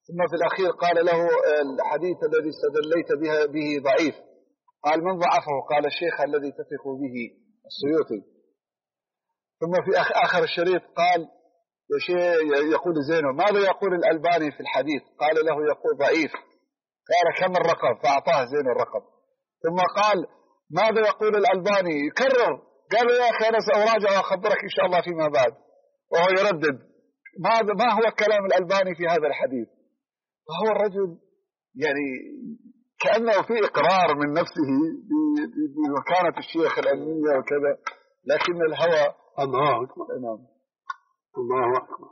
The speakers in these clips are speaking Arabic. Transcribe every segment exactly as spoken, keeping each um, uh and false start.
ثم في الأخير قال له الحديث الذي استدليت به, به ضعيف. قال من ضعفه؟ قال الشيخ الذي تثق به السيوطي. ثم في آخر الشريط قال يا شيخ يقول زينو ماذا يقول الألباني في الحديث؟ قال له يقول ضعيف. قال كم الرقم؟ فأعطاه زينو الرقم. ثم قال ماذا يقول الألباني؟ يكرر. قال يا أخي أنا سأراجع وأخبرك إن شاء الله فيما بعد. وهو يردد ماذا ما هو كلام الألباني في هذا الحديث. فهو الرجل يعني كأنه في إقرار من نفسه بمكانة الشيخ العلمية وكذا، لكن الهوى. الله أكبر. نعم الله أكبر.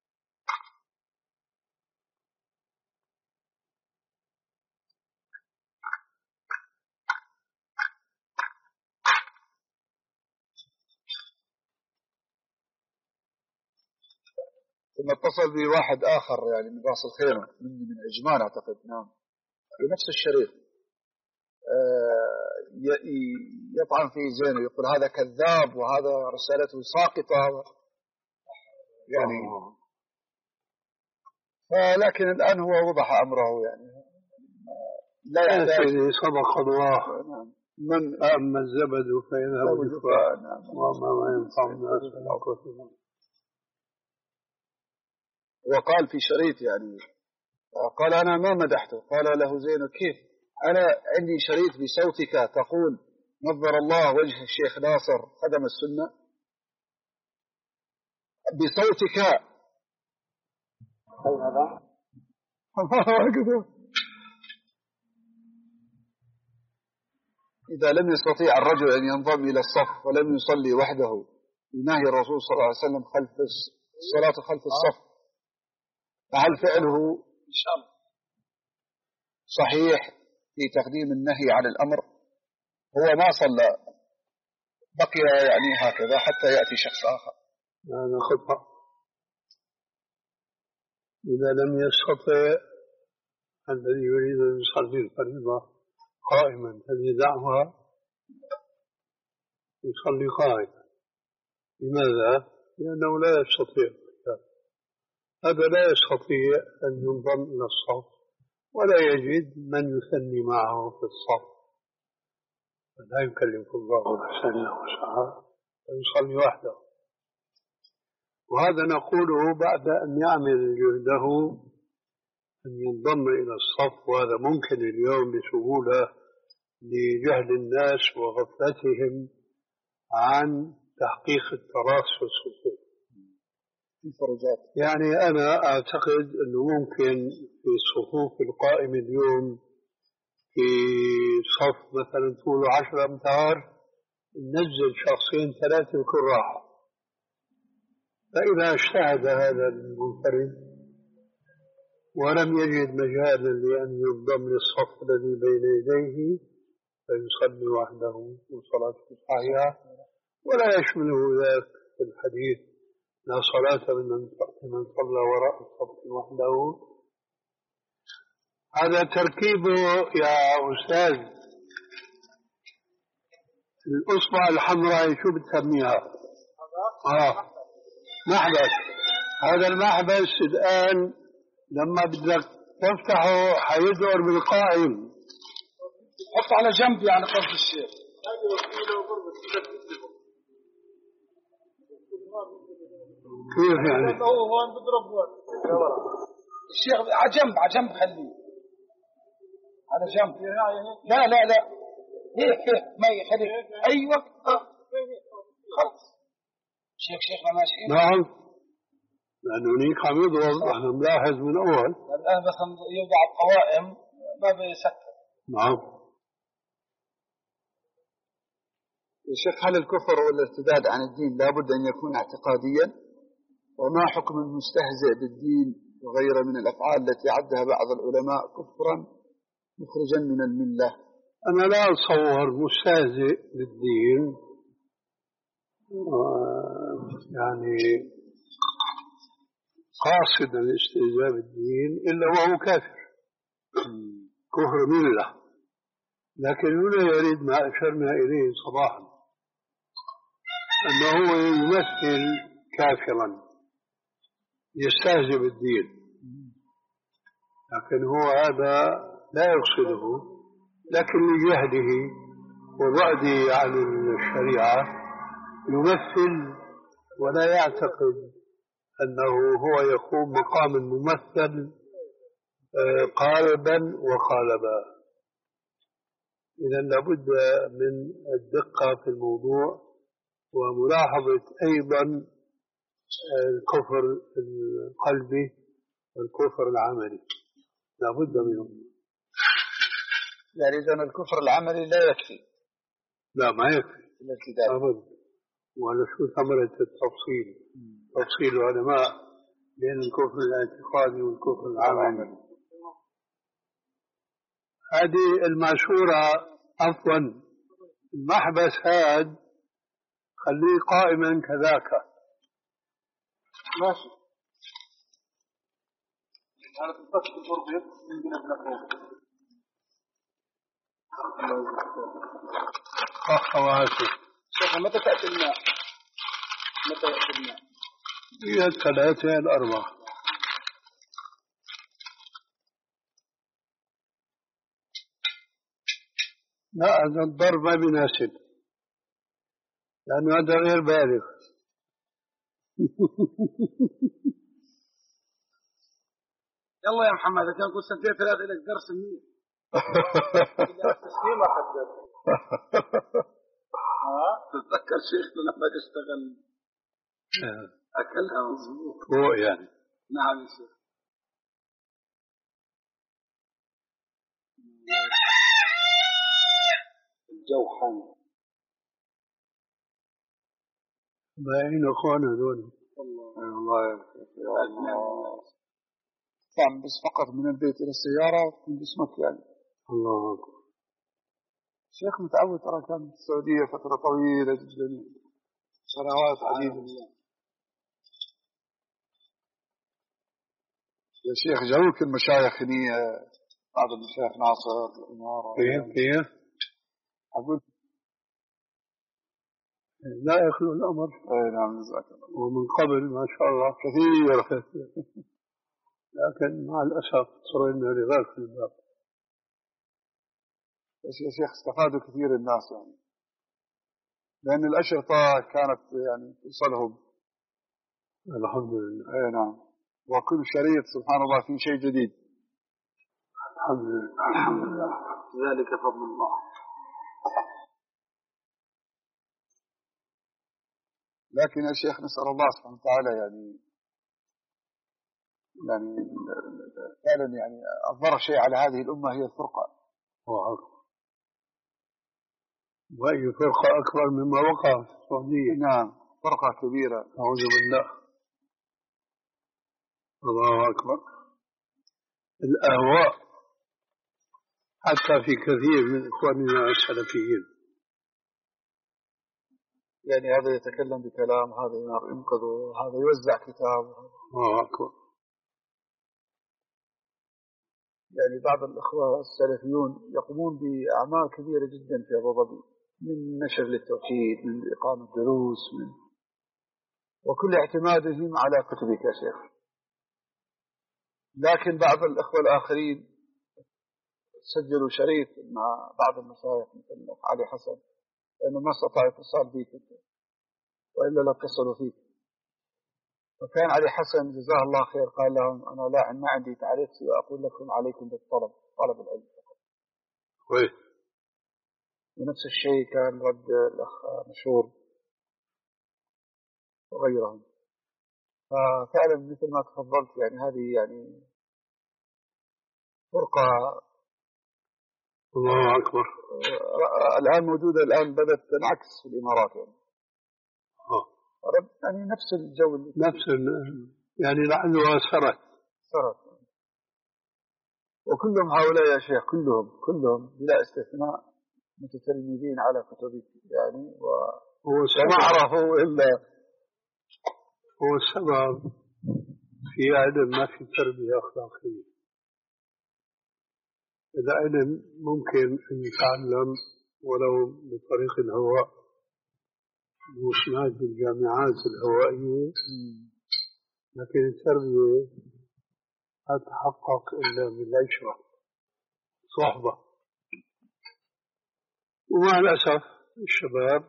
ثم اتصل بي واحد آخر يعني من راس الخيمة مني من عجمان أعتقد. نعم بنفس الشريط يطعن في زينو يقول هذا كذاب وهذا رسالته ساقطة يعني. فلكن الآن هو وضح أمره يعني لا يحتاج صدق الله. من أما الزبد فيذهب بالفاء وما ما ينفع الناس فلا. وقال في شريط يعني قال أنا ما مدحته. قال له زينو كيف أنا عندي شريط بصوتك تقول نظر الله وجه الشيخ ناصر خدم السنة بصوتك. إذا لم يستطيع الرجل أن ينضم إلى الصف ولم يصلي وحده بنهي الرسول صلى الله عليه وسلم خلف الصلاة خلف الصف، فهل فعله إن شاء الله صحيح في تقديم النهي على الأمر؟ هو ما صلى بقي يعني هكذا حتى يأتي شخص آخر. هذا خطأ. إذا لم يستطع الذي يريد أن يصلي الفريضة قائما فليدعها يصلي قائما. لماذا؟ لأنه لا يستطيع هذا لا يستطيع أن ينضم إلى الصف ولا يجد من يثني معه في الصف، لا يكلف الله نفسا إلا وسعها فيصلي وحده. وهذا نقوله بعد أن يعمل جهده أن ينضم إلى الصف، وهذا ممكن اليوم بسهولة لجهل الناس وغفلتهم عن تحقيق التراص في الصفوف. يعني أنا أعتقد أنه ممكن في الصفوف القائمة اليوم في صف مثلا طوله عشرة أمتار ننزل شخصين ثلاثة بكل راحة. فإذا اجتهد هذا المنفرد ولم يجد مجالا لأن ينضم للصف الذي بين يديه فيصلي وحده وصلاته صحيحة، ولا يشمله ذلك في الحديث لا صلاة لمن صلى وراء الصف وحده. هذا تركيبه يا أستاذ. الأصبع الحمراء شو بتسميها؟ آه محبس. هذا المحبس الآن لما بدك تفتحه حيدور بالقائم. حط على جنب يعني قصد الشيخ. كيف يعني؟ هو هون بضرب الشيخ على جنب على جنب خليه على جنب. لا لا لا هيك هيك ما يخليك. أيوة خلص شيخ شيخنا ماشي. نعم لأنه هنيك عم يضرب احنا ملاحظ من أول. الآن بس يوضع القوائم ما بيسكر. نعم يا شيخ هل الكفر والارتداد عن الدين لابد أن يكون اعتقاديا؟ وما حكم المستهزئ بالدين وغيره من الأفعال التي عدها بعض العلماء كفرا مخرجا من الملة؟ أنا لا أتصور مستهزئ بالدين يعني قاصدا الاستهزاء بالدين إلا وهو كافر كفر ملة. لكن هنا يريد ما أشرنا إليه صباحا أنه يمثل كافرا يستهزئ بالدين. لكن هو هذا لا يقصده، لكن لجهده وبعده عن الشريعة يمثل ولا يعتقد أنه هو يقوم مقام الممثل قالبا وقالبا. إذا لابد من الدقة في الموضوع وملاحظة أيضا الكفر القلبي والكفر العملي، لابد منه. يعني إذن الكفر العملي لا يكفي؟ لا ما يكفي لابد. وعلى شو ثمرة التفصيل؟ تفصيل العلماء بين الكفر الاعتقادي والكفر العملي. هذه المشورة عفوا المحبس هذا خليه قائما كذاك. ماشي. أنا تفتح الغربية من بين الأخوة. أخواتي. شيخ متى تأتي الماء؟ متى يأتي الماء؟ هي الثلاثة الأربعة. لا هذا الضرب ما بيناسب لأنه هذا غير بالغ. يلا يا محمد كان قلت سنتين ثلاثة لك درس مني. تسليمة حدد. ها تتذكر شيخنا لما اشتغل أكلها مظبوط. هو يعني. نعم يا شيخ. الجو حامل. باين أخوانا هذول. الله الله يا الله. كان بس فقط من البيت إلى السيارة من جسمك يعني. الله أكبر. شيخ متعود ترى كان في السعودية فترة طويلة جدا سنوات عديدة. يا شيخ جوك المشايخ هني بعض المشايخ ناصر الإمارة. كيف كيف؟ أقول لا يخلو الأمر. اي نعم جزاك الله. ومن قبل ما شاء الله كثير كثير. لكن مع الأسف صرنا رغال في الباب. بس يا شيخ استفادوا كثير الناس يعني لأن الأشرطة كانت يعني توصلهم. الحمد لله. اي نعم وكل شريط سبحان الله في شيء جديد. الحمد لله الحمد لله ذلك فضل الله. لكن يا شيخ نسأل الله سبحانه وتعالى يعني يعني فعلا يعني أضر شيء على هذه الأمة هي الفرقة. وأكبر. وأي فرقة أكبر مما وقع في السعودية. نعم فرقة كبيرة. أعوذ بالله. الله أكبر. الأهواء حتى في كثير من إخواننا السلفيين. يعني هذا يتكلم بكلام هذا ينقذ هذا يوزع كتاب. الله أكبر. يعني بعض الأخوة السلفيون يقومون بأعمال كبيرة جدا في أبو ظبي من نشر للتوحيد من إقامة دروس من وكل اعتمادهم على كتبك يا شيخ. لكن بعض الأخوة الآخرين سجلوا شريط مع بعض المشايخ مثل علي حسن لأنه ما استطاع اتصال بيك وإلا لاتصلوا فيك. فكان علي حسن جزاه الله خير قال لهم أنا لا ما عندي تعريف وأقول لكم عليكم بالطلب طلب العلم فقط. كويس. ونفس الشيء كان رد الأخ مشهور وغيرهم. ففعلا مثل ما تفضلت يعني هذه يعني فرقة. الله أكبر. الآن موجودة الآن بدأت تنعكس في الإمارات يعني. آه. يعني نفس الجو اللي نفس يعني لعلها سرت سرت. وكلهم هؤلاء يا شيخ كلهم كلهم بلا استثناء متتلمذين على كتبك يعني وما عرفوا إلا هو السبب في عدم ما في تربية أخلاقية. إذا علم ممكن أن يتعلم ولو بطريق الهواء مسمات بالجامعات الهوائية، لكن التربية لا تحقق إلا بالعشرة صحبة. ومع الأسف الشباب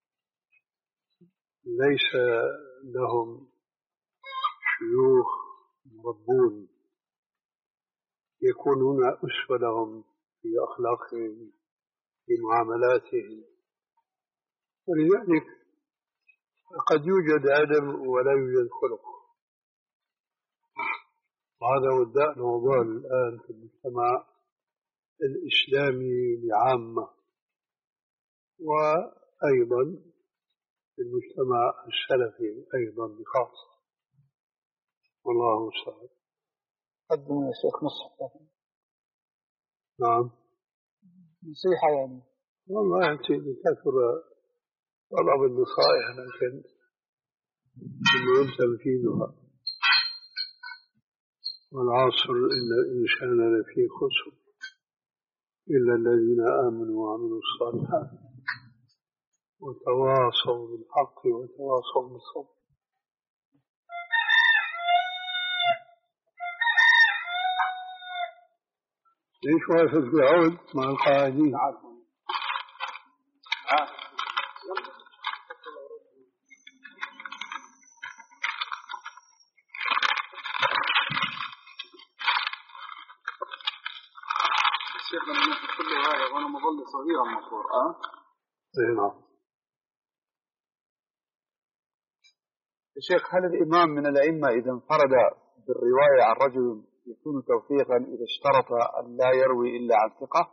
ليس لهم شيوخ مربون يكونون أسوة لهم في أخلاقهم في معاملاتهم، ولذلك قد يوجد أدب ولا يوجد خلق. وهذا هو الداء الموضوع الآن في المجتمع الإسلامي بعامة، وأيضا في المجتمع السلفي أيضا بخاصة. والله المستعان. قدم يا شيخ نصح. نعم. نصيحة يعني. والله يأتي لكثر طلب النصائح، لكن يجب تنفيذها. والعصر إن الإنسان لفي خسر إلا الذين آمنوا وعملوا الصالحات وتواصوا بالحق وتواصوا بالصبر. ليش واقف بالعود مع القاعدين؟ الشيخ لما نفس كل هذا وأنا مظل صغيرا مفروض أه؟ إيه نعم. الشيخ هل الإمام من الأئمة إذا انفرد بالرواية عن رجل يكون توفيقا إذا اشترط أن لا يروي إلا عن ثقة؟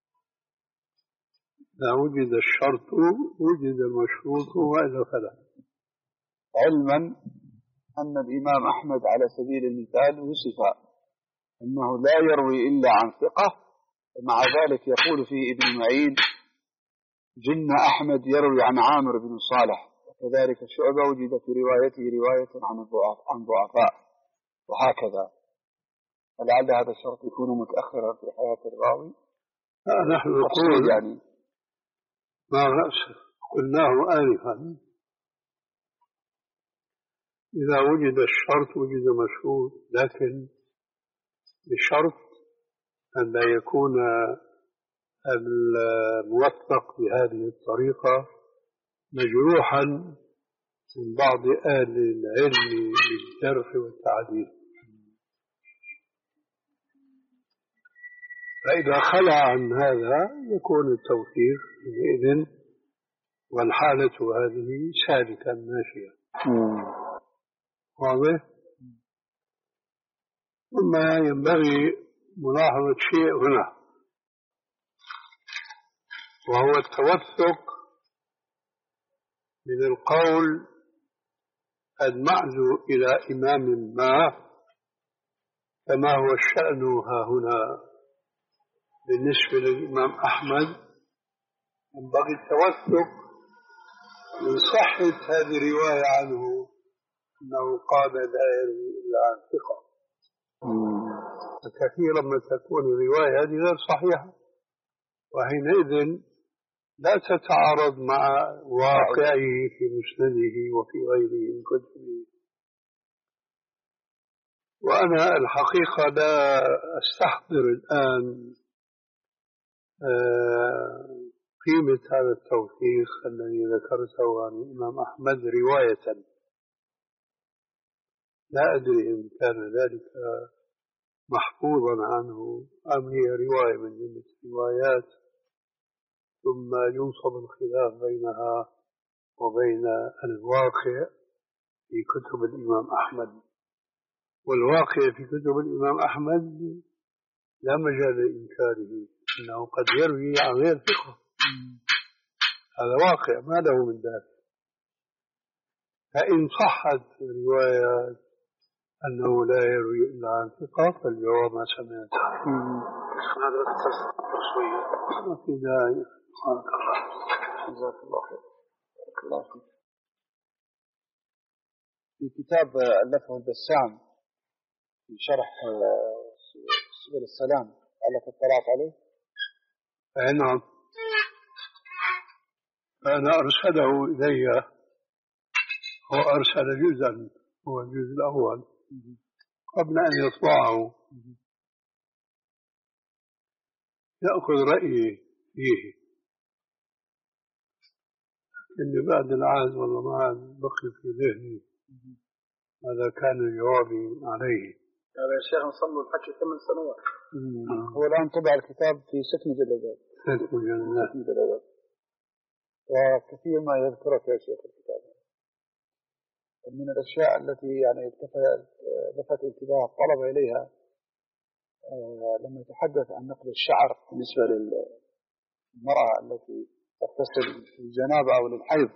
لا وجد الشرط وجد المشروط وإلا فلا. علما أن الإمام أحمد على سبيل المثال وصف أنه لا يروي إلا عن ثقة، ومع ذلك يقول فيه ابن معين جن أحمد يروي عن عامر بن صالح، وكذلك شعبة وجد في روايته رواية عن ضعفاء، وهكذا. ولعل هذا الشرط يكون متأخرا في حياة الراوي. نحن نقول يعني ما قلناه آنفا، إذا وجد الشرط وجد مشروط، لكن بشرط أن لا يكون الموثق بهذه الطريقة مجروحا من بعض أهل العلم بالجرح والتعديل. فإذا خلع عن هذا يكون التوفيق بإذن، والحالة هذه سالكا ماشية. واضح؟ ثم ينبغي ملاحظة شيء هنا، وهو التوثق من القول المعزو إلى إمام ما، كما هو الشأن ها هنا بالنسبة للإمام أحمد. ينبغي التوثق من صحة هذه الرواية عنه أنه قال لا يروي إلا عن ثقة. كثيرا ما تكون الرواية هذه غير صحيحة، وحينئذ لا تتعارض مع واقعه في مسنده وفي غيره من كتبه. وأنا الحقيقة لا أستحضر الآن قيمة هذا التوثيق الذي ذكرته عن الإمام أحمد رواية. لا أدري إن كان ذلك محفوظا عنه أم هي رواية من جملة الروايات، ثم ينصب الخلاف بينها وبين الواقع في كتب الإمام أحمد. والواقع في كتب الإمام أحمد لا مجال لإنكاره، إنه قد يروي عن غير ثقة، هذا واقع ما له من ذلك. فإن صحت رواية أنه لا يروي إلا عن ثقة فالجواب ما سمعت. هذا التصوير ما في داعي. جزاك الله خير. الله خير. في كتاب ألفه البسام في شرح سبل السلام على اطلعت عليه؟ أي نعم. أنا أرسله إلي، هو أرسل جزءا، هو الجزء الأول، قبل أن يطبعه يأخذ رأيي فيه، إن بعد العهد والله ما عاد بقي في ذهني. هذا كان جوابي عليه. هذا يا شيخ نصلوا الحكي ثمان سنوات. هو الآن طبع الكتاب في ست مجلدات. ست مجلدات. وكثير ما يذكرك يا شيخ الكتاب. من الأشياء التي يعني لفت انتباه الطلبة إليها لما يتحدث عن نقل الشعر بالنسبة للمرأة التي تغتسل في الجنابة أو للحيض،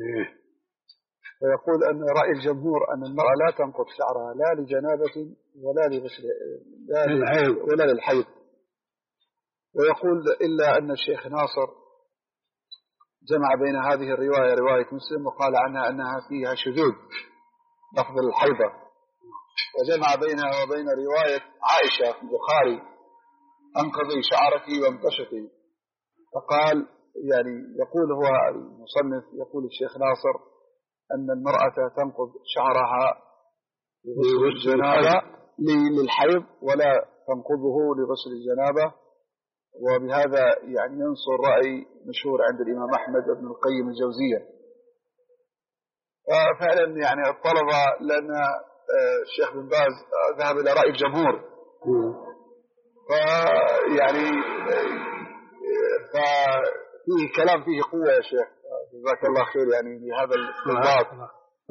فيقول أن رأي الجمهور أن المرأة لا تنقض شعرها لا لجنابة ولا لغسل ولا للحيض، ويقول إلا أن الشيخ ناصر جمع بين هذه الرواية رواية مسلم وقال عنها أنها فيها شذوذ لفظ الحيضة، وجمع بينها وبين رواية عائشة في البخاري أنقضي شعرك وامتشطي. فقال يعني يقول هو المصنف يقول الشيخ ناصر أن المرأة تنقض شعرها لغسل الجنابة للحيض ولا تنقضه لغسل الجنابة، وبهذا يعني ينصر رأي مشهور عند الإمام أحمد بن القيم الجوزية. ففعلا يعني الطلبة لأن الشيخ بن باز ذهب إلى رأي الجمهور، فيعني ففيه كلام فيه قوة يا شيخ، جزاك الله خير يعني بهذا الاستنباط.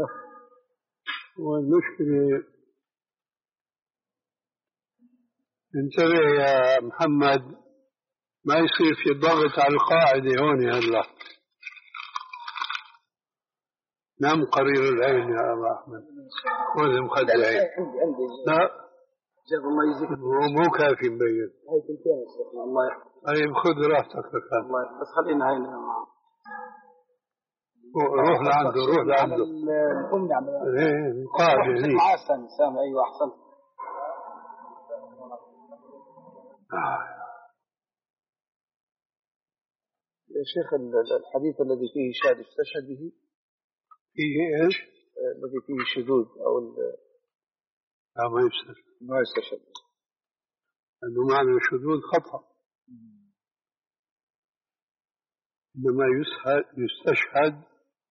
والمشكلة انتبه يا محمد ما يصير في ضغط على القاعدة هون هلا. نعم قرير العين يا أبا أحمد، خذ مخد العين. لا جاب الله يجزيك. هو مو كافي مبين. هاي تنتين يا شيخ الله يحفظك. طيب خذ راحتك لكان. الله يحفظك بس خلينا هاي روح لعنده روح لعنده. الأم نعمل. إيه القاعدة هني. معاه سامي سامي أيوة أحسنت. يا شيخ الحديث الذي فيه شاذ استشهد به فيه إيش؟ الذي فيه شذوذ أو لا ما يستشهد ما يستشهد لأنه معنى الشذوذ خطأ، إنما يستشهد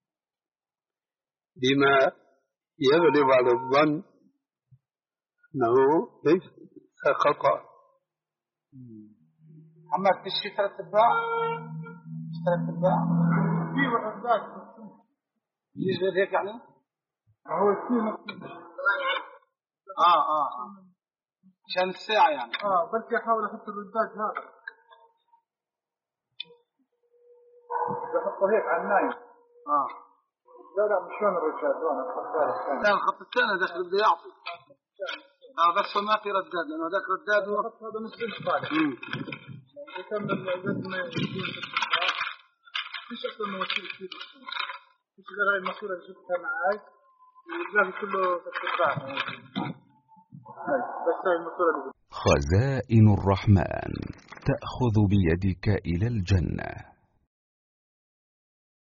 بما يغلب على الظن أنه ليس خطأ. محمد تشتري ثلاث أتباع؟ ثلاث أتباع؟ في وحدات يجوز هيك يعني؟ هو في اه اه عشان الساعة يعني. اه بس احاول احط الرداد هذا بحطه هيك على النايم. اه لا لا مش شلون الرجال هون الخط لا الخط الثاني ذاك اللي بده يعطي اه بس ما في رداد لانه ذاك رداد هو الخط هذا نصف انتقالي. امم يكمل قد ما يكون مش اصلا مواسير كثير مش غير هاي الماسوره اللي جبتها معاي والباقي كله تتباع بس هاي الماسوره اللي خزائن الرحمن تأخذ بيدك إلى الجنة.